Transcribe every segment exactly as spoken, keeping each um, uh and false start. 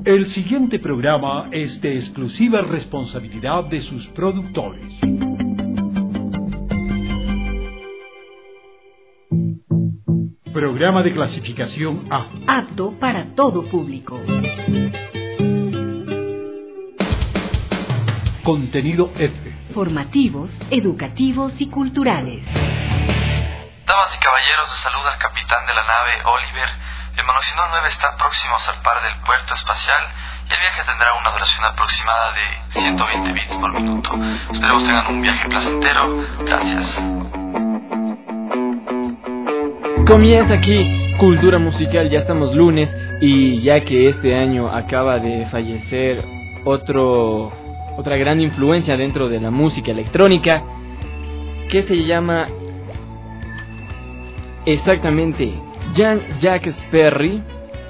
El siguiente programa es de exclusiva responsabilidad de sus productores. Programa de clasificación A. Apto para todo público. Contenido F. Formativos, educativos y culturales. Damas y caballeros, les saluda el capitán de la nave, Oliver. El Monoxidil nueve está próximo a zarpar del puerto espacial y el viaje tendrá una duración aproximada de ciento veinte bits por minuto. Esperemos tengan un viaje placentero. Gracias. Comienza aquí Cultura Musical, ya estamos lunes y ya que este año acaba de fallecer otro, otra gran influencia dentro de la música electrónica que se llama exactamente Jean-Jacques Perry.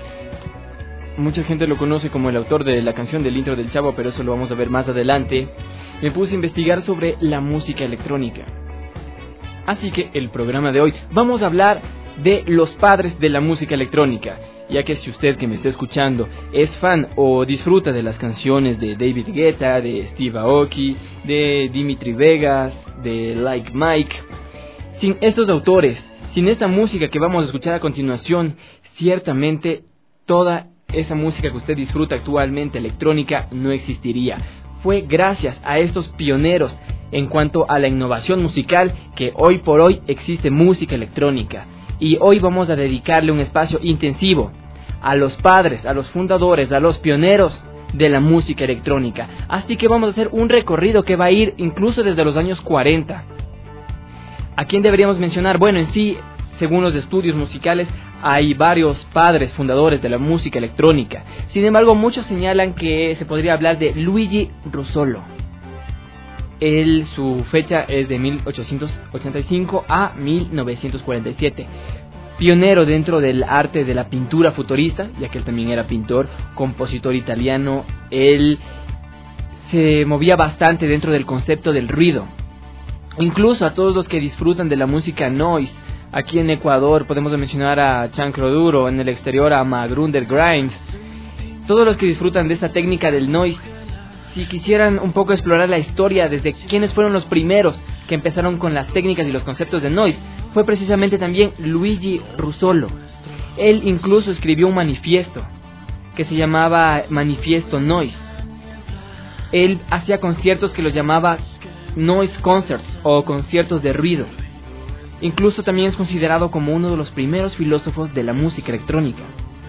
Mucha gente lo conoce como el autor de la canción del intro del Chavo, pero eso lo vamos a ver más adelante. Me puse a investigar sobre la música electrónica. Así que el programa de hoy vamos a hablar de los padres de la música electrónica, ya que si usted que me está escuchando es fan o disfruta de las canciones de David Guetta, de Steve Aoki, de Dimitri Vegas, de Like Mike, sin estos autores, sin esta música que vamos a escuchar a continuación, ciertamente toda esa música que usted disfruta actualmente electrónica no existiría. Fue gracias a estos pioneros en cuanto a la innovación musical que hoy por hoy existe música electrónica. Y hoy vamos a dedicarle un espacio intensivo a los padres, a los fundadores, a los pioneros de la música electrónica. Así que vamos a hacer un recorrido que va a ir incluso desde los años cuarenta. ¿A quién deberíamos mencionar? Bueno, en sí, según los estudios musicales, hay varios padres fundadores de la música electrónica. Sin embargo, muchos señalan que se podría hablar de Luigi Russolo. Él, su fecha es de mil ochocientos ochenta y cinco a mil novecientos cuarenta y siete. Pionero dentro del arte de la pintura futurista, ya que él también era pintor, compositor italiano. Él se movía bastante dentro del concepto del ruido. Incluso a todos los que disfrutan de la música noise, aquí en Ecuador podemos mencionar a Chancro Duro, en el exterior a Magrunder Grimes. Todos los que disfrutan de esta técnica del noise, si quisieran un poco explorar la historia desde quiénes fueron los primeros que empezaron con las técnicas y los conceptos de noise, fue precisamente también Luigi Russolo. Él incluso escribió un manifiesto que se llamaba Manifiesto Noise. Él hacía conciertos que los llamaba Noise Concerts o conciertos de ruido. Incluso también es considerado como uno de los primeros filósofos de la música electrónica.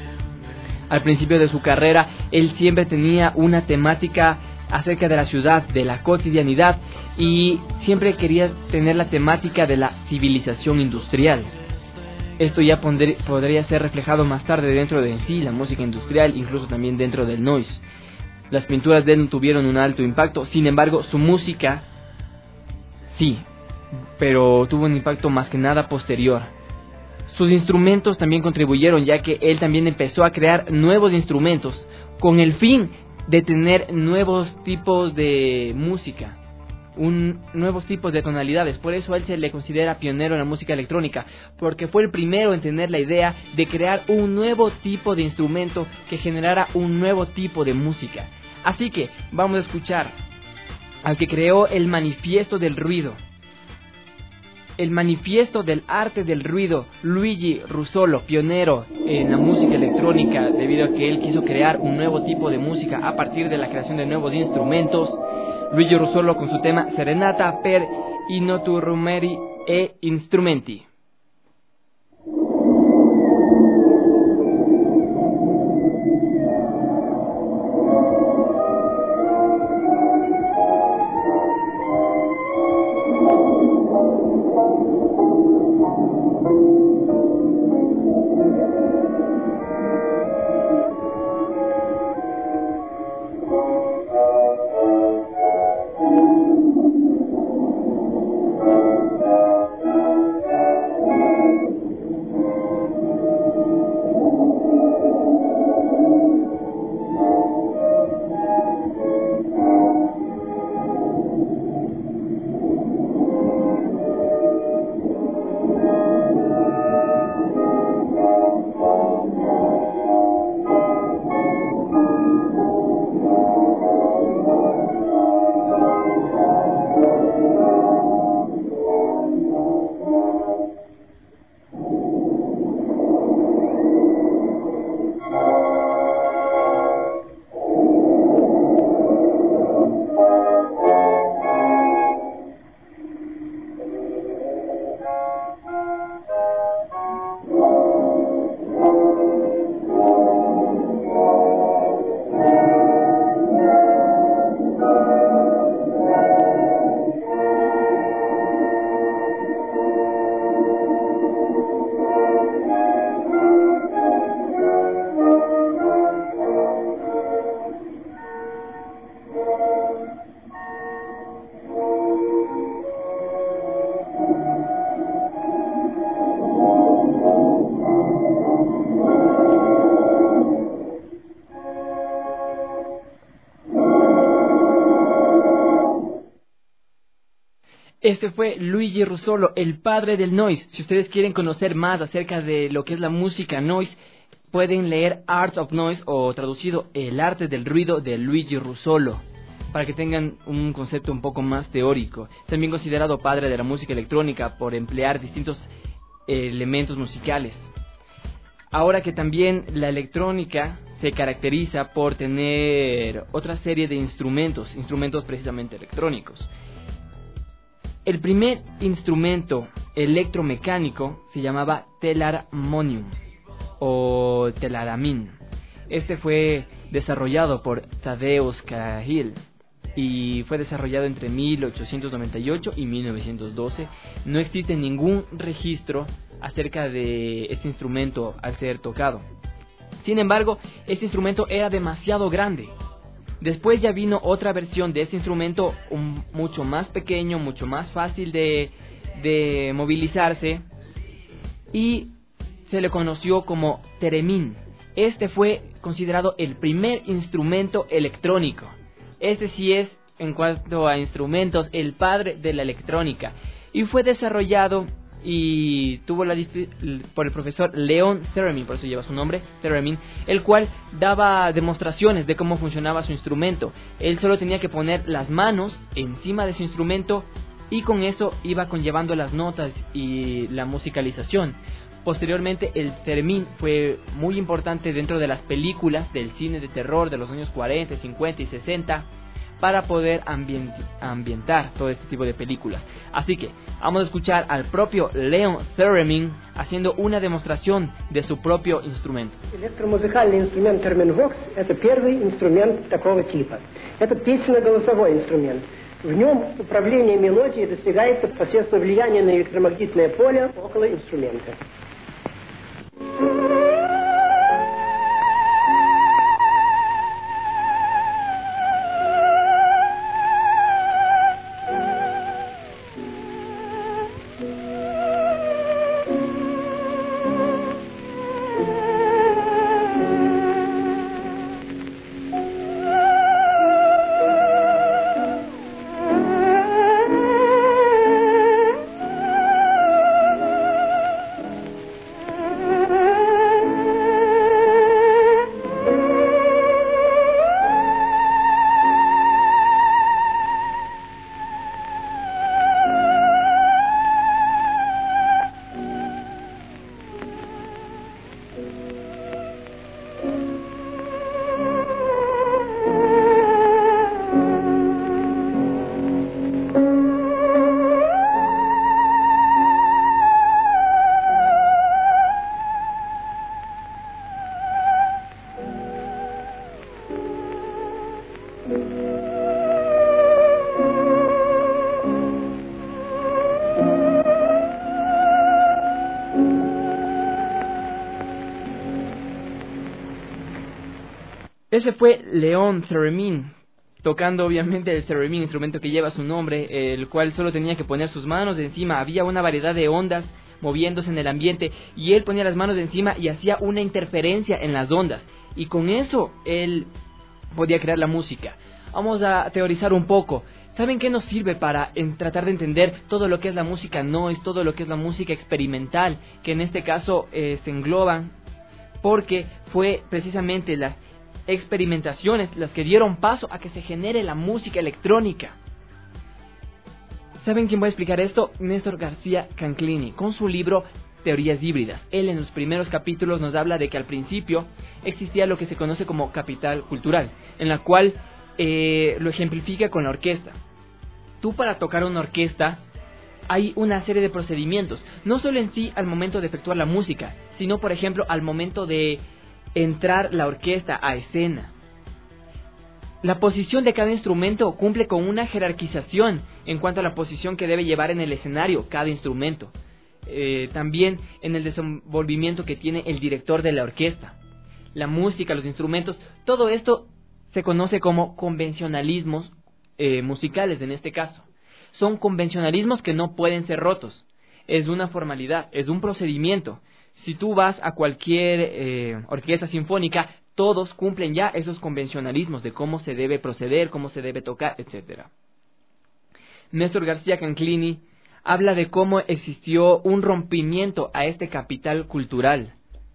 Al principio de su carrera, él siempre tenía una temática acerca de la ciudad, de la cotidianidad, y siempre quería tener la temática de la civilización industrial. Esto ya pondr- podría ser reflejado más tarde dentro de sí, la música industrial, incluso también dentro del noise. Las pinturas de él no tuvieron un alto impacto, sin embargo, su música, sí, pero tuvo un impacto más que nada posterior. Sus instrumentos también contribuyeron, ya que él también empezó a crear nuevos instrumentos con el fin de tener nuevos tipos de música, un, nuevos tipos de tonalidades. Por eso él se le considera pionero en la música electrónica, porque fue el primero en tener la idea de crear un nuevo tipo de instrumento que generara un nuevo tipo de música. Así que vamos a escuchar al que creó el manifiesto del ruido, el manifiesto del arte del ruido, Luigi Russolo, pionero en la música electrónica, debido a que él quiso crear un nuevo tipo de música a partir de la creación de nuevos instrumentos. Luigi Russolo con su tema Serenata per i naturumeri e instrumenti. Este fue Luigi Russolo, el padre del noise. Si ustedes quieren conocer más acerca de lo que es la música noise, pueden leer Arts of Noise, o traducido El arte del ruido, de Luigi Russolo, para que tengan un concepto un poco más teórico. También considerado padre de la música electrónica por emplear distintos elementos musicales. Ahora que también la electrónica se caracteriza por tener otra serie de instrumentos, instrumentos precisamente electrónicos. El primer instrumento electromecánico se llamaba telarmonium o telaramin. Este fue desarrollado por Tadeusz Cahill y fue desarrollado entre mil ochocientos noventa y ocho y mil novecientos doce. No existe ningún registro acerca de este instrumento al ser tocado. Sin embargo, este instrumento era demasiado grande. Después ya vino otra versión de este instrumento, un, mucho más pequeño, mucho más fácil de, de movilizarse, y se le conoció como theremin. Este fue considerado el primer instrumento electrónico. Este sí es, en cuanto a instrumentos, el padre de la electrónica. Y fue desarrollado y tuvo la por el profesor Leon Theremin, por eso lleva su nombre, Theremin, el cual daba demostraciones de cómo funcionaba su instrumento. Él solo tenía que poner las manos encima de su instrumento y con eso iba conllevando las notas y la musicalización. Posteriormente, el theremin fue muy importante dentro de las películas del cine de terror de los años cuarenta, cincuenta y sesenta, para poder ambient ambientar todo este tipo de películas. Así que vamos a escuchar al propio Leon Theremin haciendo una demostración de su propio instrumento. Электромузыкальный инструмент терминвокс – это первый инструмент такого типа. Это песенно-голосовой инструмент. В нем управление мелодией достигается посредством влияния на электромагнитное поле около инструмента. Ese fue Leon Theremin, tocando obviamente el theremin, instrumento que lleva su nombre, el cual solo tenía que poner sus manos encima. Había una variedad de ondas moviéndose en el ambiente y él ponía las manos encima y hacía una interferencia en las ondas, y con eso él podía crear la música. Vamos a teorizar un poco. ¿Saben qué nos sirve para en, tratar de entender todo lo que es la música noise, todo lo que es la música experimental, que en este caso eh, se engloban? Porque fue precisamente las experimentaciones las que dieron paso a que se genere la música electrónica. ¿Saben quién va a explicar esto? Néstor García Canclini, con su libro Teorías híbridas. Él en los primeros capítulos nos habla de que al principio existía lo que se conoce como capital cultural, en la cual eh, lo ejemplifica con la orquesta. Tú, para tocar una orquesta hay una serie de procedimientos, no solo en sí al momento de efectuar la música, sino por ejemplo al momento de entrar la orquesta a escena. La posición de cada instrumento cumple con una jerarquización en cuanto a la posición que debe llevar en el escenario cada instrumento. Eh, también en el desenvolvimiento que tiene el director de la orquesta. La música, los instrumentos, todo esto se conoce como convencionalismos eh, musicales en este caso. Son convencionalismos que no pueden ser rotos. Es una formalidad, es un procedimiento. Si tú vas a cualquier eh, orquesta sinfónica, todos cumplen ya esos convencionalismos de cómo se debe proceder, cómo se debe tocar, etcétera. Néstor García Canclini habla de cómo existió un rompimiento a este capital cultural.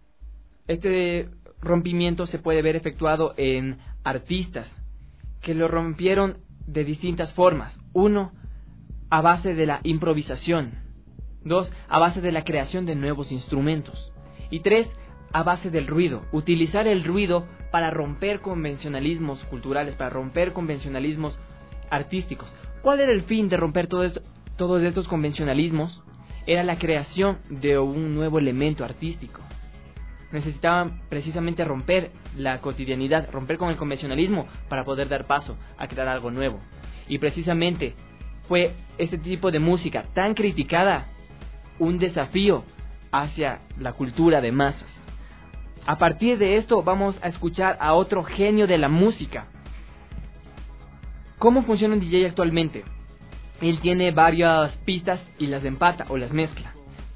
Este rompimiento se puede ver efectuado en artistas que lo rompieron de distintas formas. Uno, a base de la improvisación. Dos, a base de la creación de nuevos instrumentos. Y tres, a base del ruido. Utilizar el ruido para romper convencionalismos culturales, para romper convencionalismos artísticos. ¿Cuál era el fin de romper todo esto, todos estos convencionalismos? Era la creación de un nuevo elemento artístico. Necesitaban precisamente romper la cotidianidad, romper con el convencionalismo para poder dar paso a crear algo nuevo. Y precisamente fue este tipo de música tan criticada un desafío hacia la cultura de masas. A partir de esto vamos a escuchar a otro genio de la música. ¿Cómo funciona un D J actualmente? Él tiene varias pistas y las empata o las mezcla.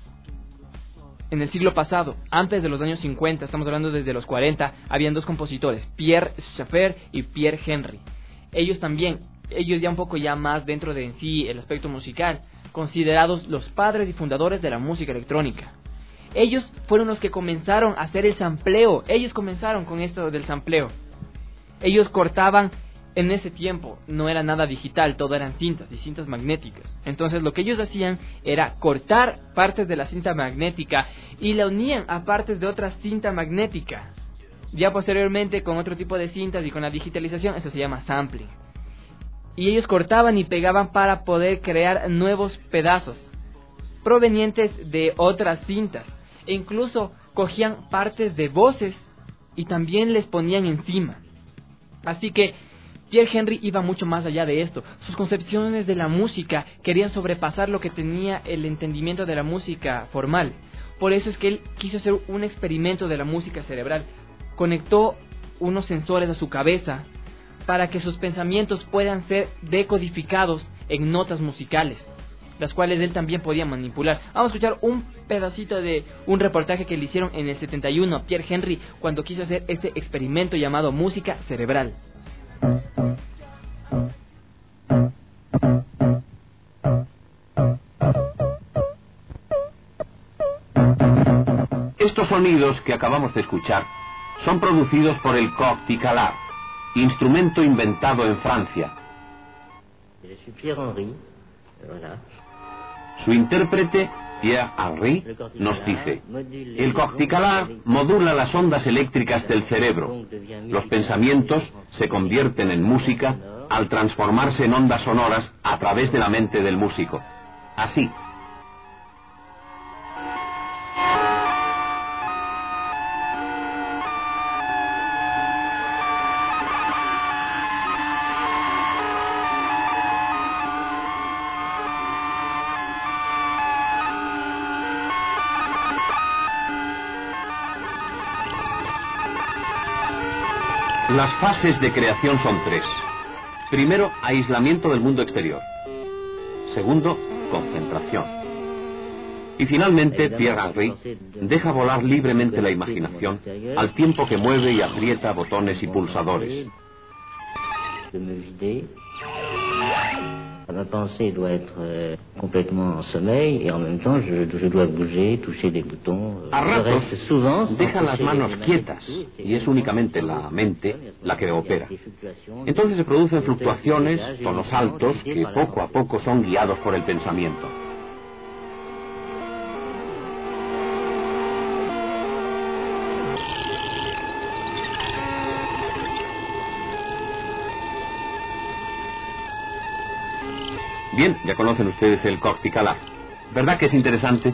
En el siglo pasado, antes de los años cincuenta, estamos hablando desde los cuarenta, habían dos compositores, Pierre Schaeffer y Pierre Henry. Ellos también, ellos ya un poco ya más dentro de en sí el aspecto musical, considerados los padres y fundadores de la música electrónica. Ellos fueron los que comenzaron a hacer el sampleo, ellos comenzaron con esto del sampleo. Ellos cortaban. En ese tiempo no era nada digital, todo eran cintas y cintas magnéticas. Entonces lo que ellos hacían era cortar partes de la cinta magnética y la unían a partes de otra cinta magnética. Ya posteriormente con otro tipo de cintas y con la digitalización, eso se llama sampling. Y ellos cortaban y pegaban para poder crear nuevos pedazos provenientes de otras cintas. E incluso cogían partes de voces y también les ponían encima. Así que Pierre Henry iba mucho más allá de esto. Sus concepciones de la música querían sobrepasar lo que tenía el entendimiento de la música formal. Por eso es que él quiso hacer un experimento de la música cerebral. Conectó unos sensores a su cabeza para que sus pensamientos puedan ser decodificados en notas musicales, las cuales él también podía manipular. Vamos a escuchar un pedacito de un reportaje que le hicieron en el setenta y uno a Pierre Henry cuando quiso hacer este experimento llamado música cerebral. Estos sonidos que acabamos de escuchar son producidos por el Cocticalar, instrumento inventado en Francia. Su intérprete, Pierre Henry, nos dice: el Cocticalar modula las ondas eléctricas del cerebro. Los pensamientos se convierten en música al transformarse en ondas sonoras a través de la mente del músico. Así. Las fases de creación son tres. Primero, aislamiento del mundo exterior. Segundo, concentración. Y finalmente, Pierre Henry deja volar libremente la imaginación al tiempo que mueve y aprieta botones y pulsadores. Ma pensée doit être euh, complètement en sommeil et en même temps je, je dois bouger, toucher des boutons. A ratos deja las manos quietas y es únicamente la mente la que opera. Entonces se producen fluctuaciones, tonos altos que poco a poco son guiados por el pensamiento. Bien, ya conocen ustedes el Cocticalar. ¿Verdad que es interesante?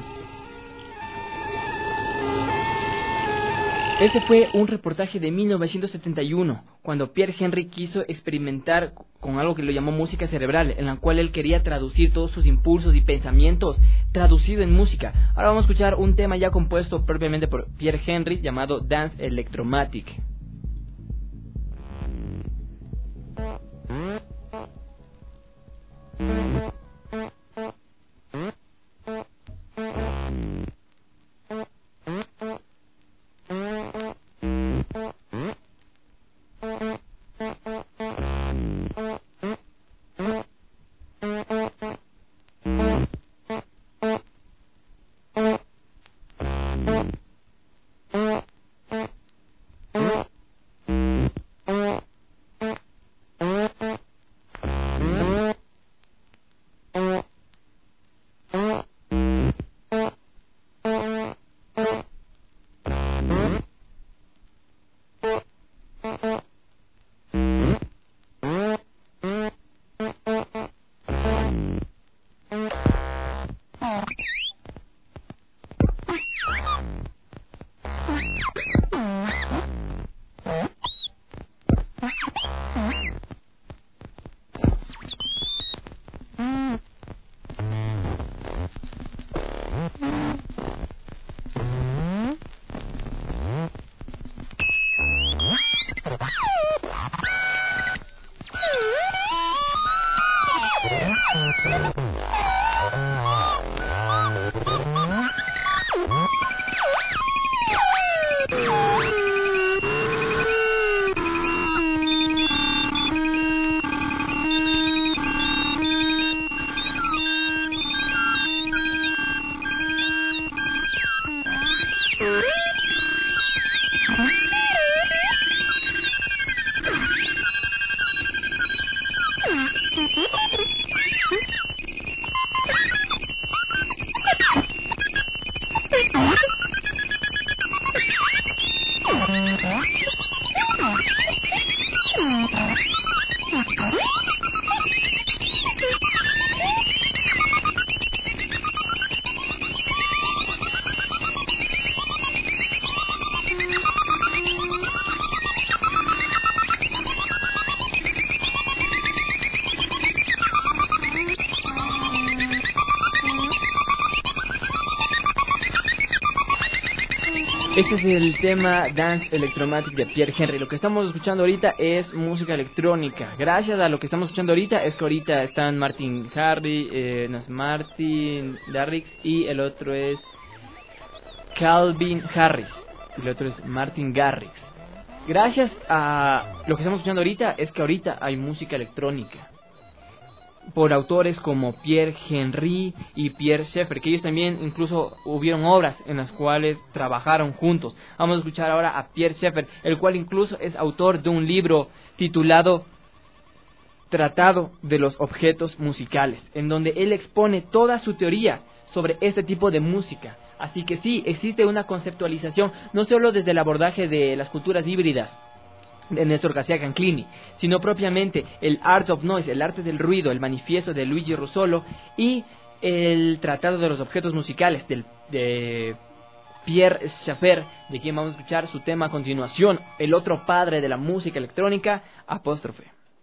Ese fue un reportaje de mil novecientos setenta y uno, cuando Pierre Henry quiso experimentar con algo que lo llamó música cerebral, en la cual él quería traducir todos sus impulsos y pensamientos traducido en música. Ahora vamos a escuchar un tema ya compuesto propiamente por Pierre Henry llamado Dance Electromatic. Este es el tema Dance Electromatic de Pierre Henry. Lo que estamos escuchando ahorita es música electrónica. Gracias a lo que estamos escuchando ahorita es que ahorita están Martin Harry, eh, no es Martin Garrix y el otro es Calvin Harris. Y el otro es Martin Garrix. Gracias a lo que estamos escuchando ahorita es que ahorita hay música electrónica por autores como Pierre Henry y Pierre Schaeffer, que ellos también incluso hubieron obras en las cuales trabajaron juntos. Vamos a escuchar ahora a Pierre Schaeffer, el cual incluso es autor de un libro titulado Tratado de los Objetos Musicales, en donde él expone toda su teoría sobre este tipo de música. Así que sí, existe una conceptualización, no solo desde el abordaje de las culturas híbridas de Néstor García Canclini, sino propiamente el Art of Noise, el arte del ruido, el manifiesto de Luigi Russolo y el Tratado de los Objetos Musicales del, de Pierre Schaeffer, de quien vamos a escuchar su tema a continuación, el otro padre de la música electrónica, Apóstrofe.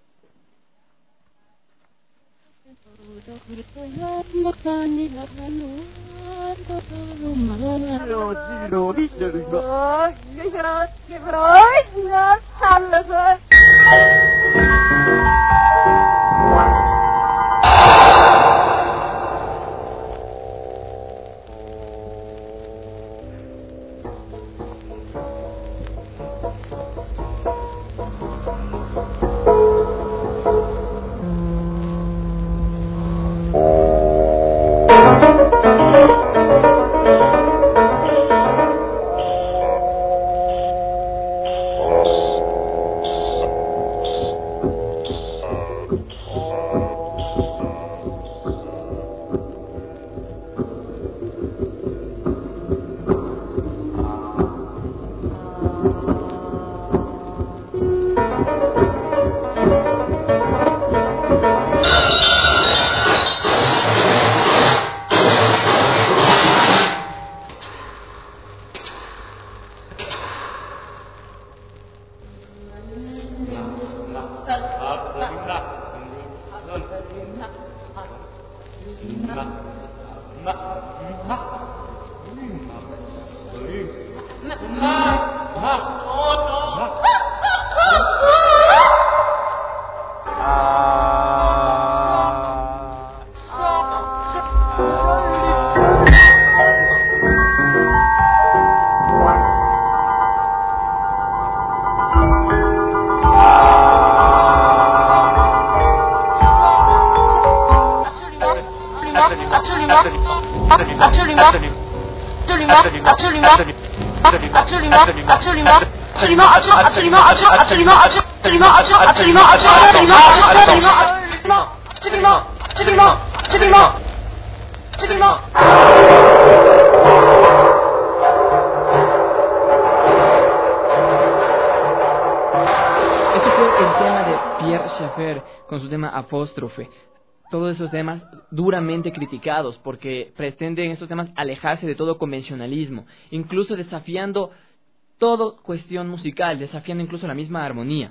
Con su tema Apóstrofe. Todos esos temas duramente criticados porque pretenden estos temas alejarse de todo convencionalismo, incluso desafiando toda cuestión musical, desafiando incluso la misma armonía.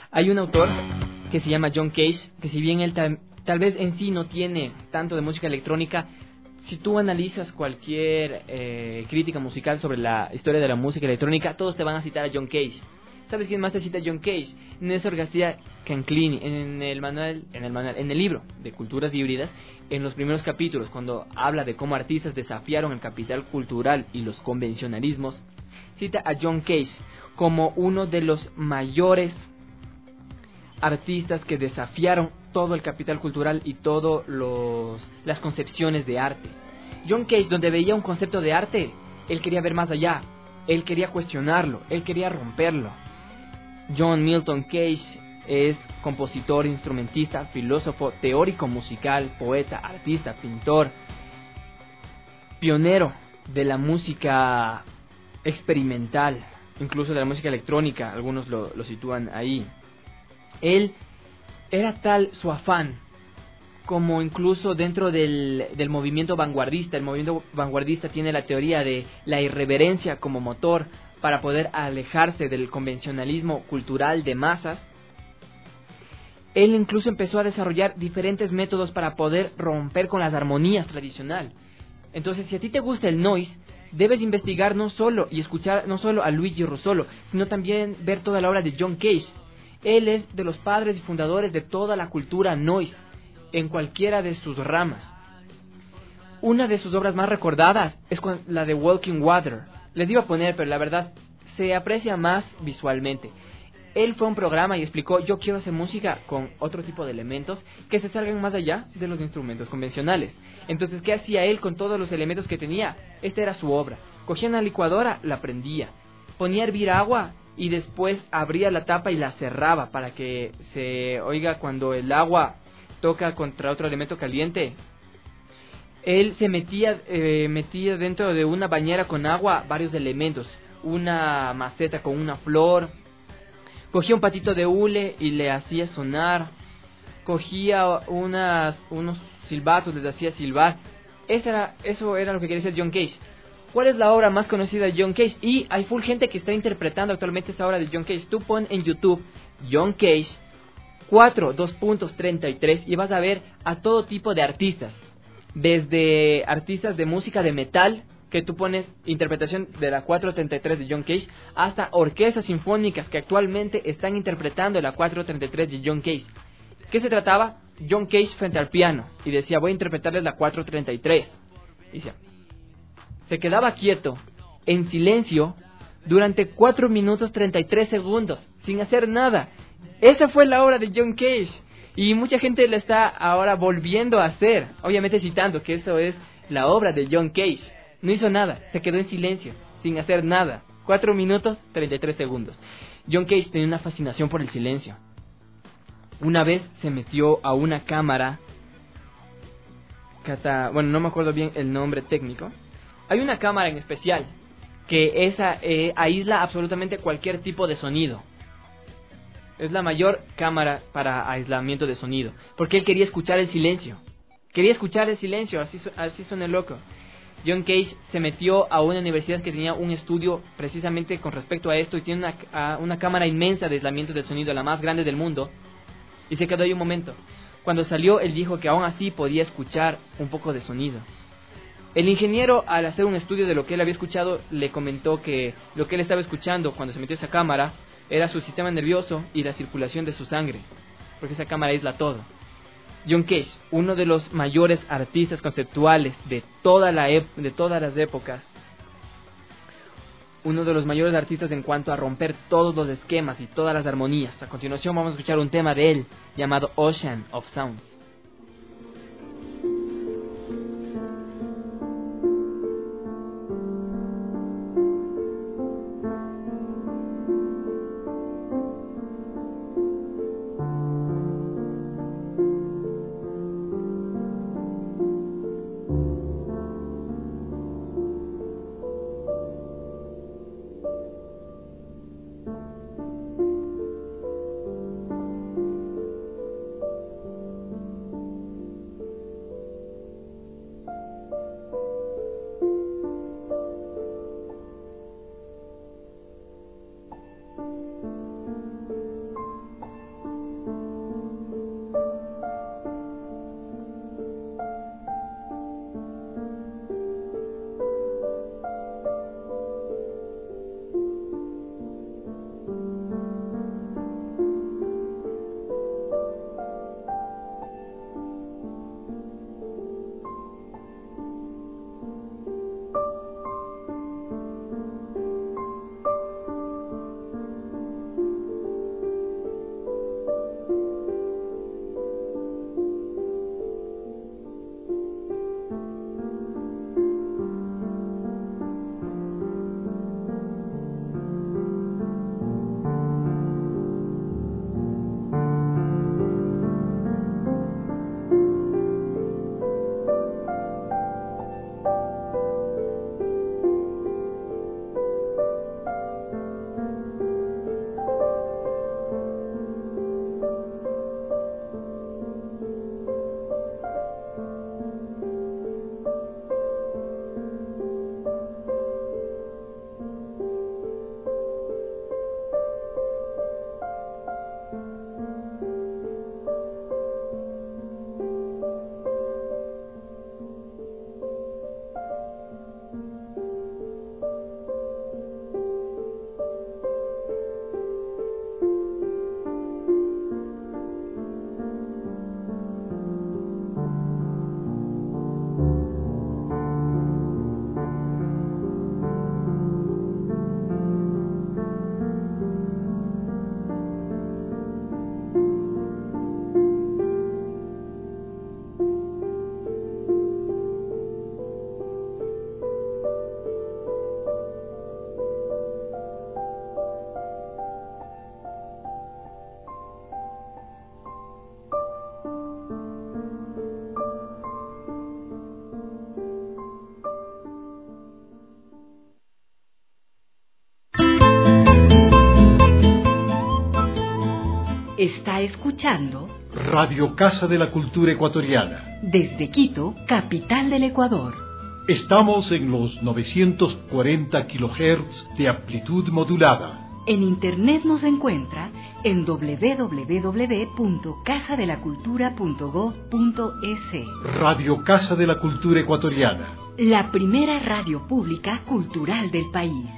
Hay un autor que se llama John Cage, que si bien él tal, tal vez en sí no tiene tanto de música electrónica, si tú analizas cualquier eh, crítica musical sobre la historia de la música electrónica, todos te van a citar a John Cage. ¿Sabes quién más te cita a John Cage? Néstor García Canclini, en el manual, en el manual, en el libro de Culturas Híbridas, en los primeros capítulos, cuando habla de cómo artistas desafiaron el capital cultural y los convencionalismos, cita a John Cage como uno de los mayores artistas que desafiaron todo el capital cultural y todas las concepciones de arte. John Cage, donde veía un concepto de arte, él quería ver más allá, él quería cuestionarlo, él quería romperlo. John Milton Cage es compositor, instrumentista, filósofo, teórico musical, poeta, artista, pintor, pionero de la música experimental, incluso de la música electrónica, algunos lo, lo sitúan ahí. Él era tal su afán, como incluso dentro del, del movimiento vanguardista. El movimiento vanguardista tiene la teoría de la irreverencia como motor para poder alejarse del convencionalismo cultural de masas. Él incluso empezó a desarrollar diferentes métodos para poder romper con las armonías tradicionales. Entonces, si a ti te gusta el noise, debes investigar no solo y escuchar no solo a Luigi Russolo, sino también ver toda la obra de John Cage. Él es de los padres y fundadores de toda la cultura noise, en cualquiera de sus ramas. Una de sus obras más recordadas es la de Walking Water. Les iba a poner, pero la verdad se aprecia más visualmente. Él fue a un programa y explicó: yo quiero hacer música con otro tipo de elementos que se salgan más allá de los instrumentos convencionales. Entonces, ¿qué hacía él con todos los elementos que tenía? Esta era su obra. Cogía una licuadora, la prendía, ponía a hervir agua y después abría la tapa y la cerraba para que se oiga cuando el agua toca contra otro elemento caliente. Él se metía, eh, metía dentro de una bañera con agua varios elementos, una maceta con una flor, cogía un patito de hule y le hacía sonar, cogía unas, unos silbatos, les hacía silbar. Eso era, eso era lo que quería decir John Cage. ¿Cuál es la obra más conocida de John Cage? Y hay full gente que está interpretando actualmente esa obra de John Cage. Tú pon en YouTube John Cage cuatro, dos puntos, treinta y tres y vas a ver a todo tipo de artistas. Desde artistas de música de metal, que tú pones interpretación de la cuatro treinta y tres de John Cage, hasta orquestas sinfónicas que actualmente están interpretando la cuatro treinta y tres de John Cage. ¿Qué se trataba? John Cage frente al piano y decía: voy a interpretarles la cuatro treinta y tres. Y decía, se quedaba quieto, en silencio, durante cuatro minutos treinta y tres segundos, sin hacer nada. Esa fue la obra de John Cage. Y mucha gente la está ahora volviendo a hacer, obviamente citando que eso es la obra de John Cage. No hizo nada, se quedó en silencio, sin hacer nada. cuatro minutos, treinta y tres segundos. John Cage tenía una fascinación por el silencio. Una vez se metió a una cámara, cata, bueno, no me acuerdo bien el nombre técnico. Hay una cámara en especial que esa eh, aísla absolutamente cualquier tipo de sonido. Es la mayor cámara para aislamiento de sonido, porque él quería escuchar el silencio. Quería escuchar el silencio, así, así son el loco. John Cage se metió a una universidad que tenía un estudio precisamente con respecto a esto y tiene una, una cámara inmensa de aislamiento del sonido, la más grande del mundo, y se quedó ahí un momento. Cuando salió, él dijo que aún así podía escuchar un poco de sonido. El ingeniero, al hacer un estudio de lo que él había escuchado, le comentó que lo que él estaba escuchando cuando se metió a esa cámara era su sistema nervioso y la circulación de su sangre, porque esa cámara aísla todo. John Cage, uno de los mayores artistas conceptuales de, toda la ep- de todas las épocas, uno de los mayores artistas en cuanto a romper todos los esquemas y todas las armonías. A continuación vamos a escuchar un tema de él llamado Ocean of Sounds. Está escuchando Radio Casa de la Cultura Ecuatoriana. Desde Quito, capital del Ecuador. Estamos en los novecientos cuarenta kilohertz de amplitud modulada. En internet nos encuentra en doble u doble u doble u punto casa de la cultura punto gob punto es. Radio Casa de la Cultura Ecuatoriana. La primera radio pública cultural del país.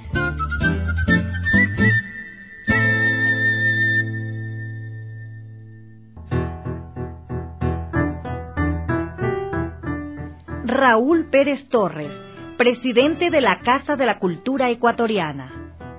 Raúl Pérez Torres, presidente de la Casa de la Cultura Ecuatoriana.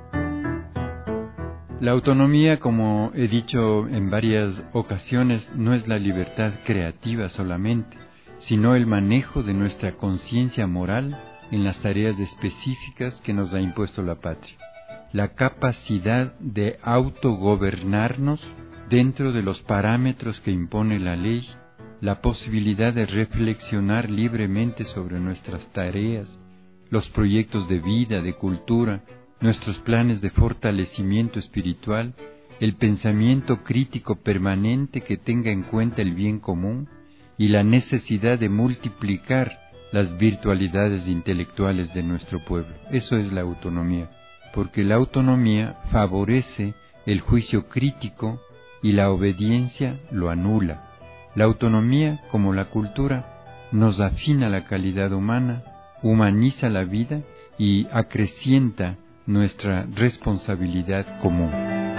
La autonomía, como he dicho en varias ocasiones, no es la libertad creativa solamente, sino el manejo de nuestra conciencia moral en las tareas específicas que nos ha impuesto la patria. La capacidad de autogobernarnos dentro de los parámetros que impone la ley, la posibilidad de reflexionar libremente sobre nuestras tareas, los proyectos de vida, de cultura, nuestros planes de fortalecimiento espiritual, el pensamiento crítico permanente que tenga en cuenta el bien común y la necesidad de multiplicar las virtualidades intelectuales de nuestro pueblo. Eso es la autonomía, porque la autonomía favorece el juicio crítico y la obediencia lo anula. La autonomía, como la cultura, nos afina la calidad humana, humaniza la vida y acrecienta nuestra responsabilidad común.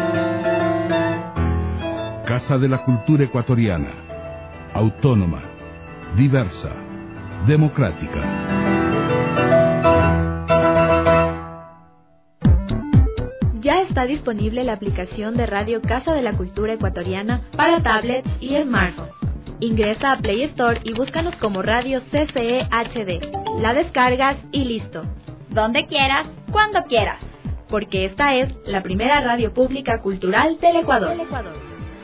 Casa de la Cultura Ecuatoriana. Autónoma, diversa, democrática. Ya está disponible la aplicación de Radio Casa de la Cultura Ecuatoriana para tablets y smartphones. Ingresa a Play Store y búscanos como Radio C C E H D. La descargas y listo. Donde quieras, cuando quieras. Porque esta es la primera radio pública cultural del Ecuador. Del Ecuador.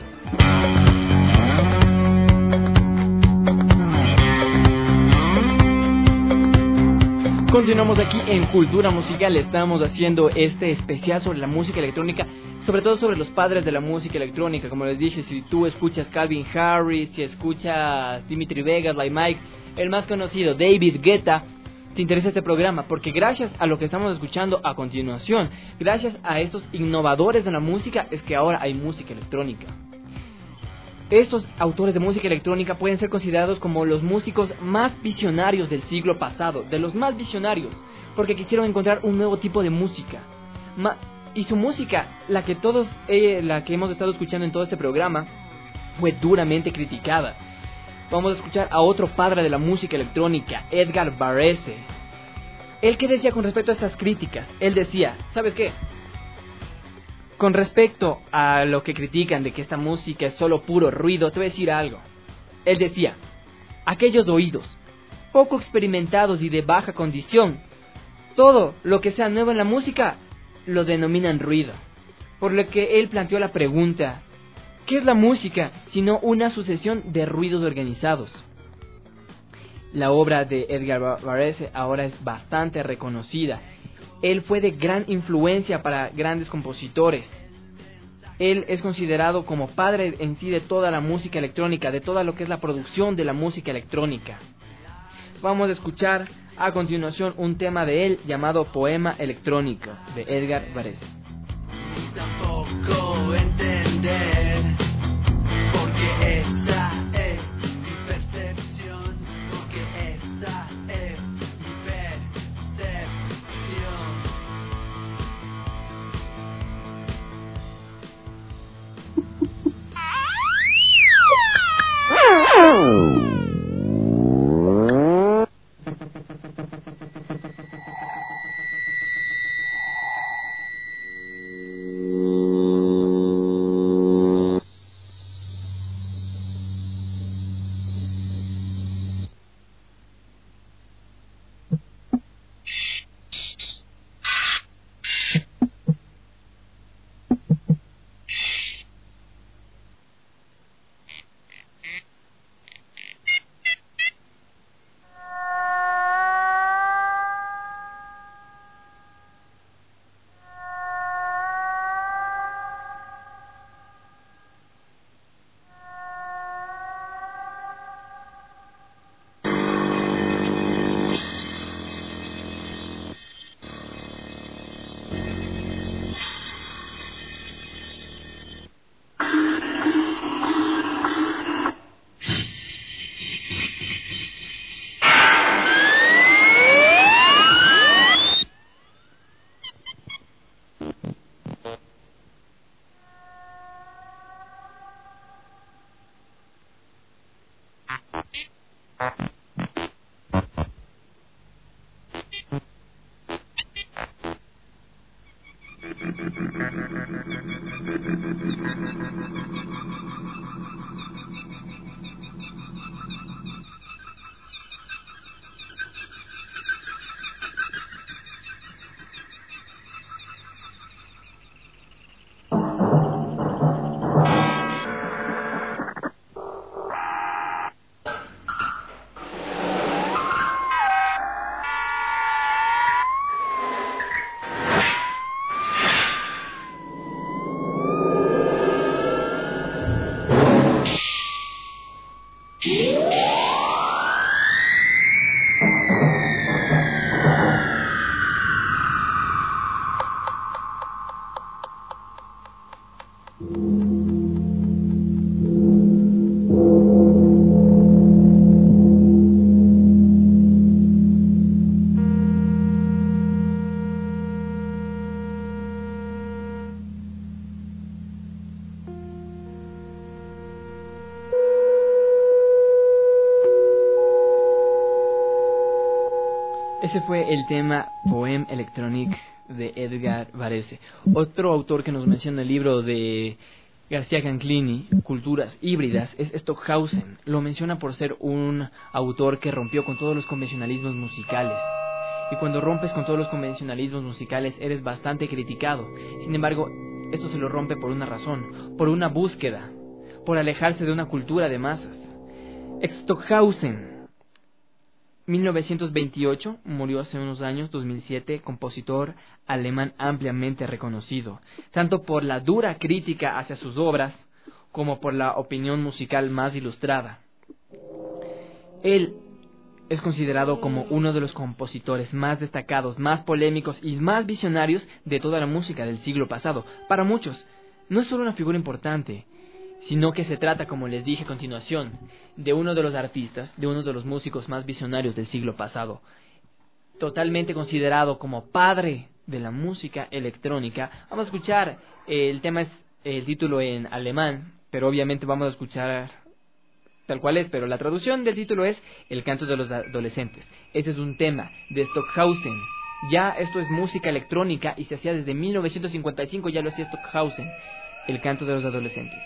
Continuamos aquí en Cultura Musical. Estamos haciendo este especial sobre la música electrónica, sobre todo sobre los padres de la música electrónica. Como les dije, si tú escuchas Calvin Harris, si escuchas Dimitri Vegas, Like Mike, el más conocido, David Guetta, te interesa este programa, porque gracias a lo que estamos escuchando a continuación, gracias a estos innovadores de la música, es que ahora hay música electrónica. Estos autores de música electrónica pueden ser considerados como los músicos más visionarios del siglo pasado, de los más visionarios, porque quisieron encontrar un nuevo tipo de música. Ma- y su música, la que todos, eh, la que hemos estado escuchando en todo este programa, fue duramente criticada. Vamos a escuchar a otro padre de la música electrónica, Edgar Varese. Él, ¿qué decía con respecto a estas críticas? Él decía, ¿sabes qué? Con respecto a lo que critican de que esta música es solo puro ruido, te voy a decir algo. Él decía, aquellos oídos poco experimentados y de baja condición, todo lo que sea nuevo en la música lo denominan ruido. Por lo que él planteó la pregunta, ¿qué es la música sino una sucesión de ruidos organizados? La obra de Edgar Varese ahora es bastante reconocida. Él fue de gran influencia para grandes compositores. Él es considerado como padre en sí de toda la música electrónica, de toda lo que es la producción de la música electrónica. Vamos a escuchar a continuación un tema de él llamado Poema Electrónico, de Edgar Varese. Tampoco entender porque esa es mi percepción, porque esa es mi percepción. Ese fue el tema Poème électronique de Edgar Varese. Otro autor que nos menciona el libro de García Canclini, Culturas Híbridas, es Stockhausen. Lo menciona por ser un autor que rompió con todos los convencionalismos musicales. Y cuando rompes con todos los convencionalismos musicales eres bastante criticado. Sin embargo, esto se lo rompe por una razón, por una búsqueda, por alejarse de una cultura de masas. Stockhausen, mil novecientos veintiocho, murió hace unos años, dos mil siete, compositor alemán ampliamente reconocido, tanto por la dura crítica hacia sus obras, como por la opinión musical más ilustrada. Él es considerado como uno de los compositores más destacados, más polémicos y más visionarios de toda la música del siglo pasado. Para muchos, no es solo una figura importante, sino que se trata, como les dije a continuación, de uno de los artistas, de uno de los músicos más visionarios del siglo pasado, totalmente considerado como padre de la música electrónica. Vamos a escuchar, eh, el tema es el título en alemán, pero obviamente vamos a escuchar tal cual es, pero la traducción del título es El canto de los adolescentes. Este es un tema de Stockhausen. Ya esto es música electrónica y se hacía desde mil novecientos cincuenta y cinco, ya lo hacía Stockhausen, El canto de los adolescentes.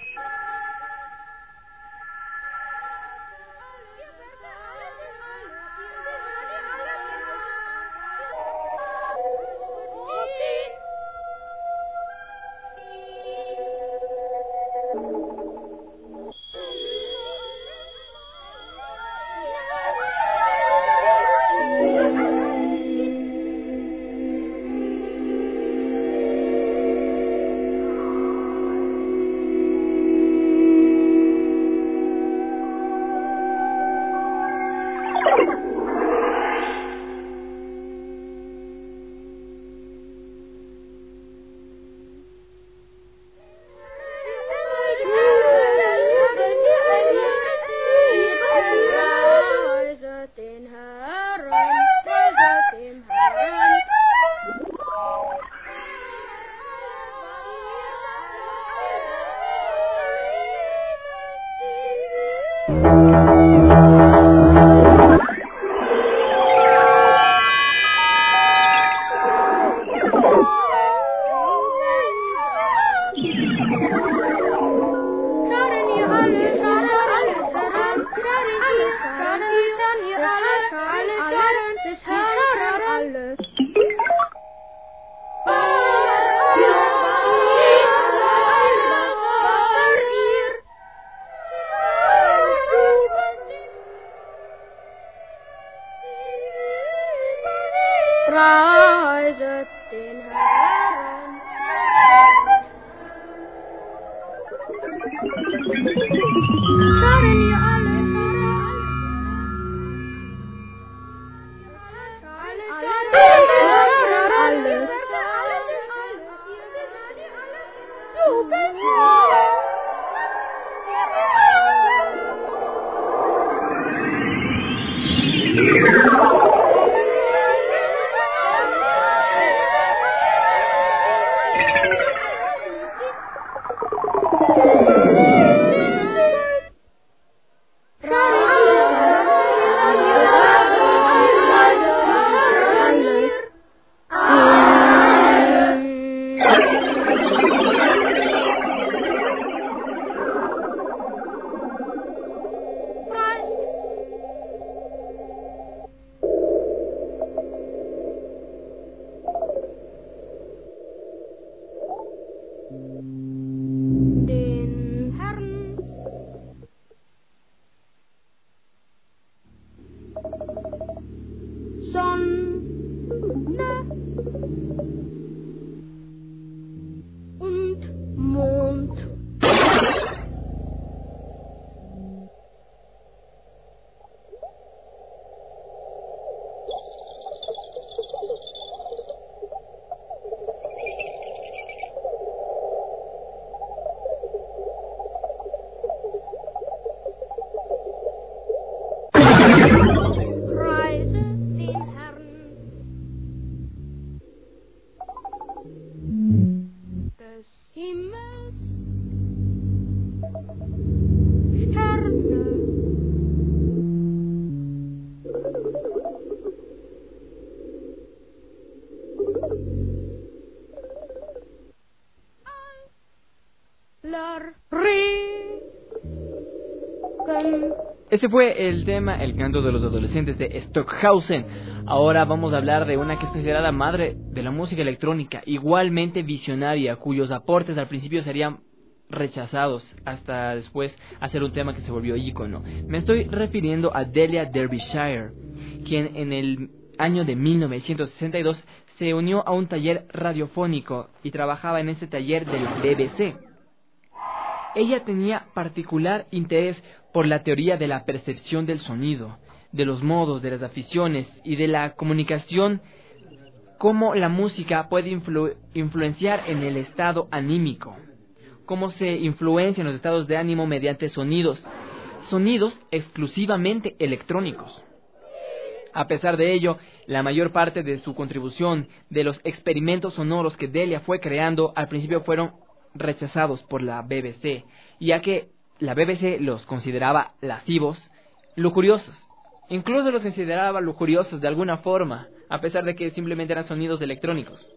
Ese fue el tema, el canto de los adolescentes de Stockhausen. Ahora vamos a hablar de una que es considerada madre de la música electrónica, igualmente visionaria, cuyos aportes al principio serían rechazados hasta después hacer un tema que se volvió ícono. Me estoy refiriendo a Delia Derbyshire, quien en el año de mil novecientos sesenta y dos se unió a un taller radiofónico y trabajaba en ese taller de la B B C. Ella tenía particular interés por la teoría de la percepción del sonido, de los modos, de las aficiones y de la comunicación, cómo la música puede influ- influenciar en el estado anímico, cómo se influencian los estados de ánimo mediante sonidos, sonidos exclusivamente electrónicos. A pesar de ello, la mayor parte de su contribución, de los experimentos sonoros que Delia fue creando, al principio fueron rechazados por la B B C, ya que la B B C los consideraba lascivos, lujuriosos. Incluso los consideraba lujuriosos de alguna forma, a pesar de que simplemente eran sonidos electrónicos.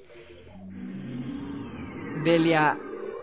Delia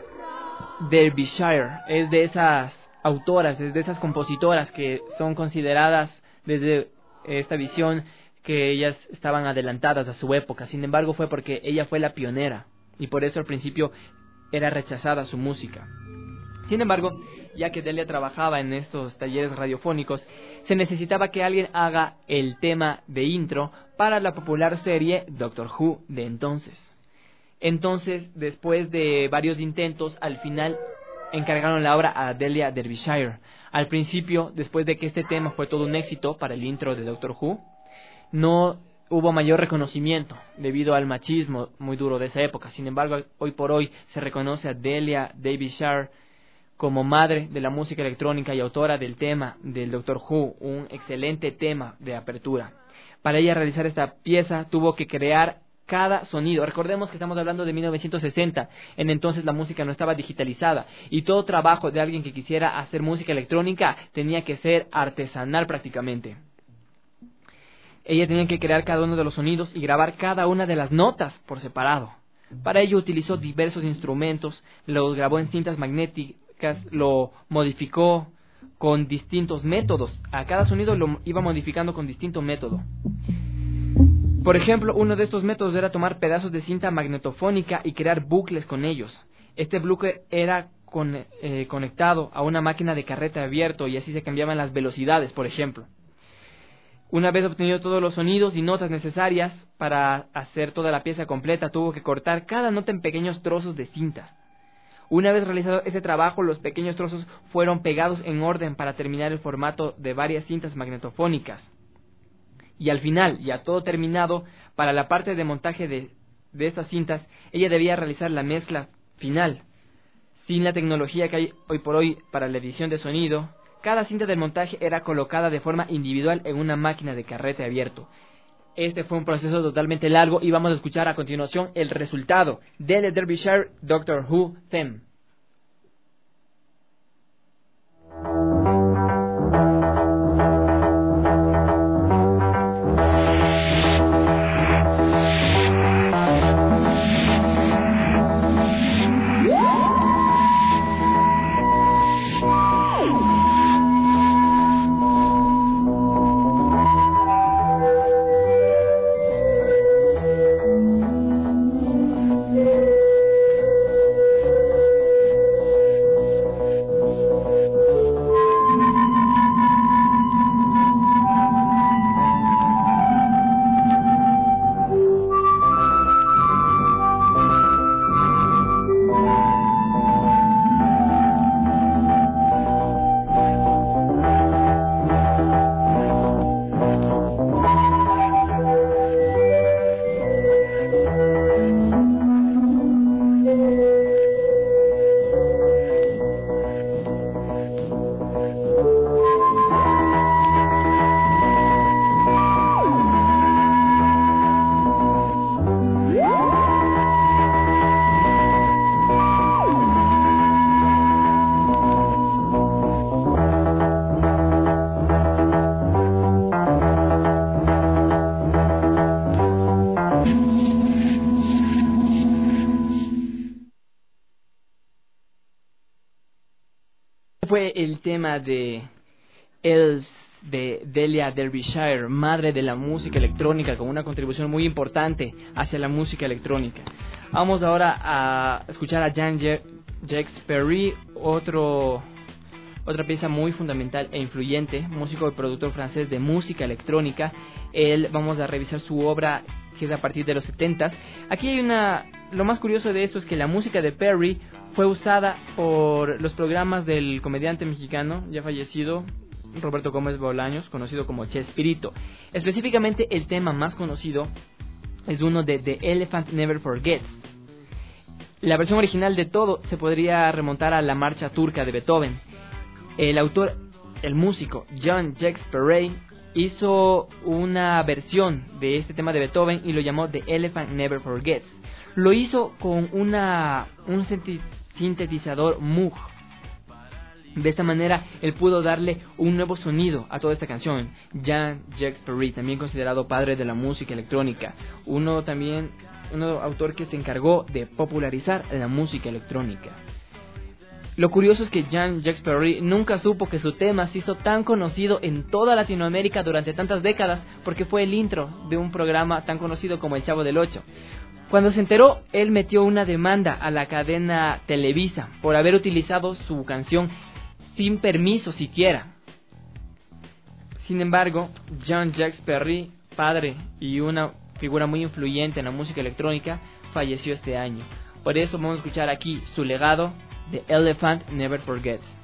Derbyshire es de esas autoras, es de esas compositoras que son consideradas desde esta visión que ellas estaban adelantadas a su época. Sin embargo, fue porque ella fue la pionera y por eso al principio era rechazada su música. Sin embargo, ya que Delia trabajaba en estos talleres radiofónicos, se necesitaba que alguien haga el tema de intro para la popular serie Doctor Who de entonces. Entonces, después de varios intentos, al final encargaron la obra a Delia Derbyshire. Al principio, después de que este tema fue todo un éxito para el intro de Doctor Who, no hubo mayor reconocimiento debido al machismo muy duro de esa época. Sin embargo, hoy por hoy se reconoce a Delia Derbyshire como madre de la música electrónica y autora del tema del Doctor Who, un excelente tema de apertura. Para ella realizar esta pieza tuvo que crear cada sonido. Recordemos que estamos hablando de mil novecientos sesenta, en entonces la música no estaba digitalizada y todo trabajo de alguien que quisiera hacer música electrónica tenía que ser artesanal prácticamente. Ella tenía que crear cada uno de los sonidos y grabar cada una de las notas por separado. Para ello utilizó diversos instrumentos, los grabó en cintas magnéticas, lo modificó con distintos métodos. A cada sonido lo iba modificando con distinto método. Por ejemplo, uno de estos métodos era tomar pedazos de cinta magnetofónica y crear bucles con ellos. Este bucle era con, eh, conectado a una máquina de carrete abierto y así se cambiaban las velocidades, por ejemplo. Una vez obtenido todos los sonidos y notas necesarias para hacer toda la pieza completa, tuvo que cortar cada nota en pequeños trozos de cinta. Una vez realizado ese trabajo, los pequeños trozos fueron pegados en orden para terminar el formato de varias cintas magnetofónicas. Y al final, ya todo terminado, para la parte de montaje de, de estas cintas, ella debía realizar la mezcla final. Sin la tecnología que hay hoy por hoy para la edición de sonido, cada cinta del montaje era colocada de forma individual en una máquina de carrete abierto. Este fue un proceso totalmente largo y vamos a escuchar a continuación el resultado de The Derbyshire Doctor Who Theme. Fue el tema de Els de Delia Derbyshire, madre de la música electrónica, con una contribución muy importante hacia la música electrónica. Vamos ahora a escuchar a Jean-Jacques Perry, otro, otra pieza muy fundamental e influyente, músico y productor francés de música electrónica. Él, vamos a revisar su obra, que es a partir de los setentas. Aquí hay una... Lo más curioso de esto es que la música de Perry fue usada por los programas del comediante mexicano ya fallecido Roberto Gómez Bolaños, conocido como Chespirito. Específicamente el tema más conocido es uno de The Elephant Never Forgets. La versión original de todo se podría remontar a la marcha turca de Beethoven. El autor, el músico Jean-Jacques Perrey, hizo una versión de este tema de Beethoven y lo llamó The Elephant Never Forgets. Lo hizo con una un sintetizador Moog. De esta manera, él pudo darle un nuevo sonido a toda esta canción. Jean-Jacques Perrey, también considerado padre de la música electrónica. Uno también, un autor que se encargó de popularizar la música electrónica. Lo curioso es que Jean-Jacques Perrey nunca supo que su tema se hizo tan conocido en toda Latinoamérica durante tantas décadas, porque fue el intro de un programa tan conocido como El Chavo del Ocho. Cuando se enteró, él metió una demanda a la cadena Televisa por haber utilizado su canción sin permiso siquiera. Sin embargo, Jean-Jacques Perrey, padre y una figura muy influyente en la música electrónica, falleció este año. Por eso vamos a escuchar aquí su legado, The Elephant Never Forgets.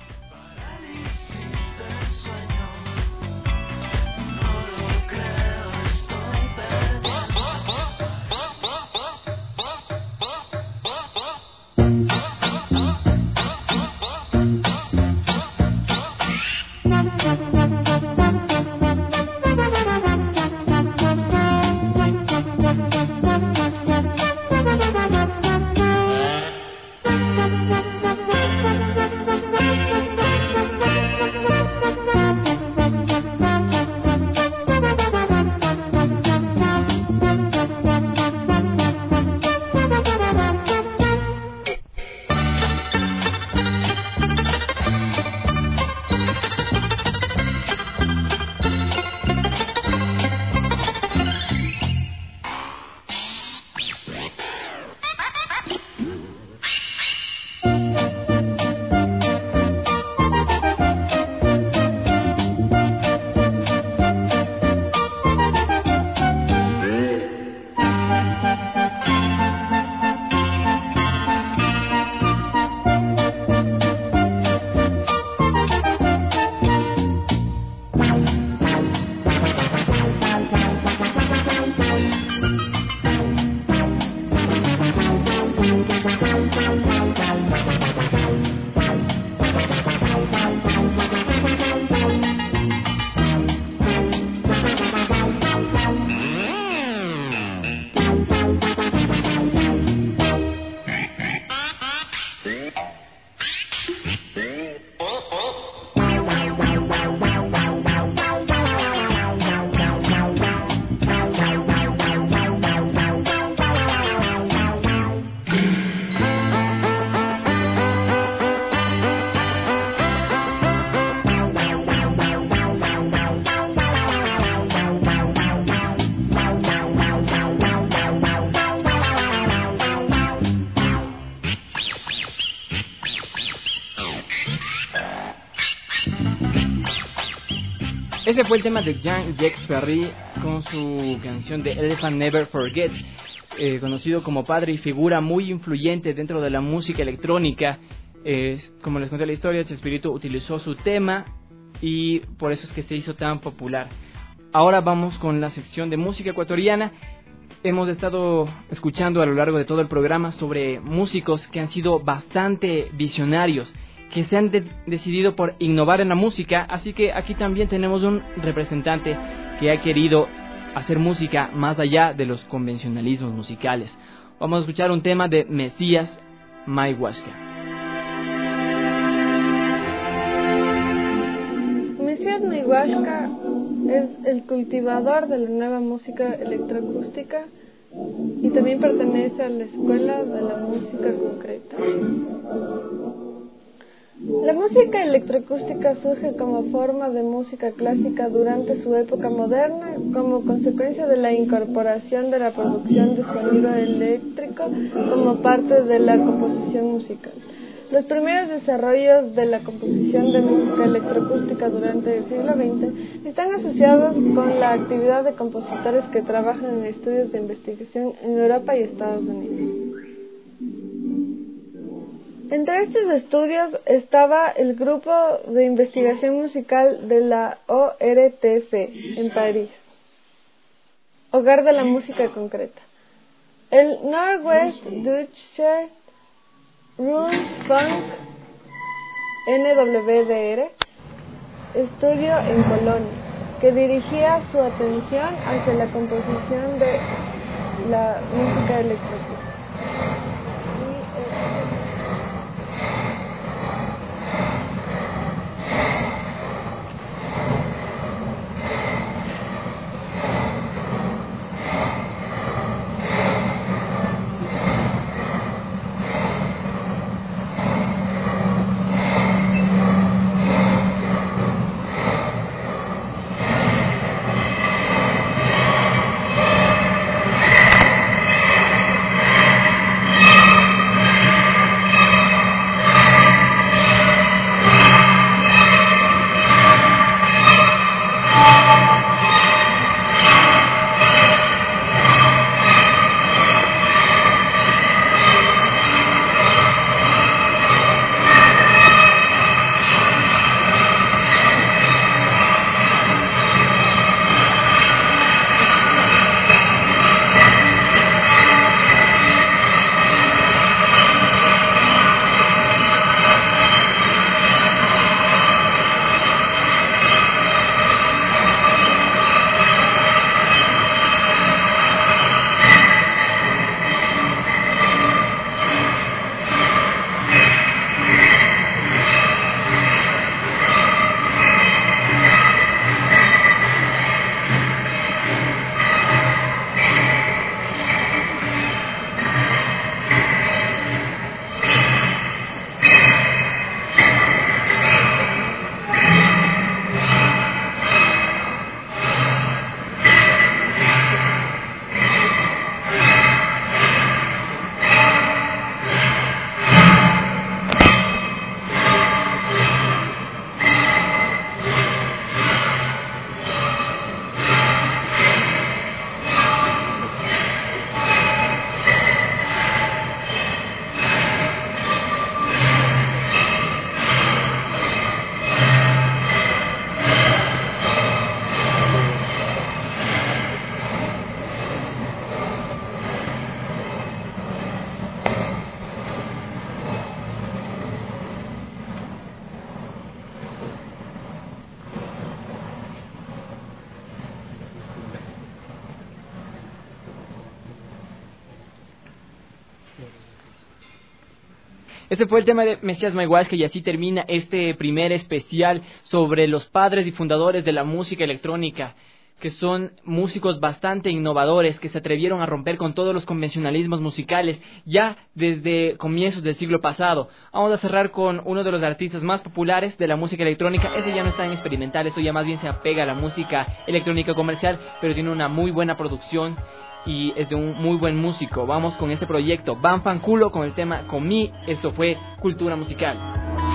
Ese fue el tema de Jean-Jacques Perrey con su canción de Elephant Never Forgets, eh, conocido como padre y figura muy influyente dentro de la música electrónica. Eh, como les conté la historia, Chespirito utilizó su tema y por eso es que se hizo tan popular. Ahora vamos con la sección de música ecuatoriana. Hemos estado escuchando a lo largo de todo el programa sobre músicos que han sido bastante visionarios, que se han de- decidido por innovar en la música, así que aquí también tenemos un representante que ha querido hacer música más allá de los convencionalismos musicales. Vamos a escuchar un tema de Mesías Mayhuasca. Mesías Mayhuasca es el cultivador de la nueva música electroacústica y también pertenece a la escuela de la música concreta. La música electroacústica surge como forma de música clásica durante su época moderna, como consecuencia de la incorporación de la producción de sonido eléctrico como parte de la composición musical. Los primeros desarrollos de la composición de música electroacústica durante el siglo veinte están asociados con la actividad de compositores que trabajan en estudios de investigación en Europa y Estados Unidos. Entre estos estudios estaba el Grupo de Investigación Musical de la O R T F en París, hogar de la música concreta. El Northwest-Deutsche Rundfunk N W D R estudio en Colonia, que dirigía su atención hacia la composición de la música electroacústica. Este fue el tema de Mesías Mayhuasca y así termina este primer especial sobre los padres y fundadores de la música electrónica, que son músicos bastante innovadores, que se atrevieron a romper con todos los convencionalismos musicales ya desde comienzos del siglo pasado. Vamos a cerrar con uno de los artistas más populares de la música electrónica. Ese ya no está en experimental, esto ya más bien se apega a la música electrónica comercial, pero tiene una muy buena producción y es de un muy buen músico. Vamos con este proyecto Van Fanculo con el tema Con mí. Esto fue Cultura Musical.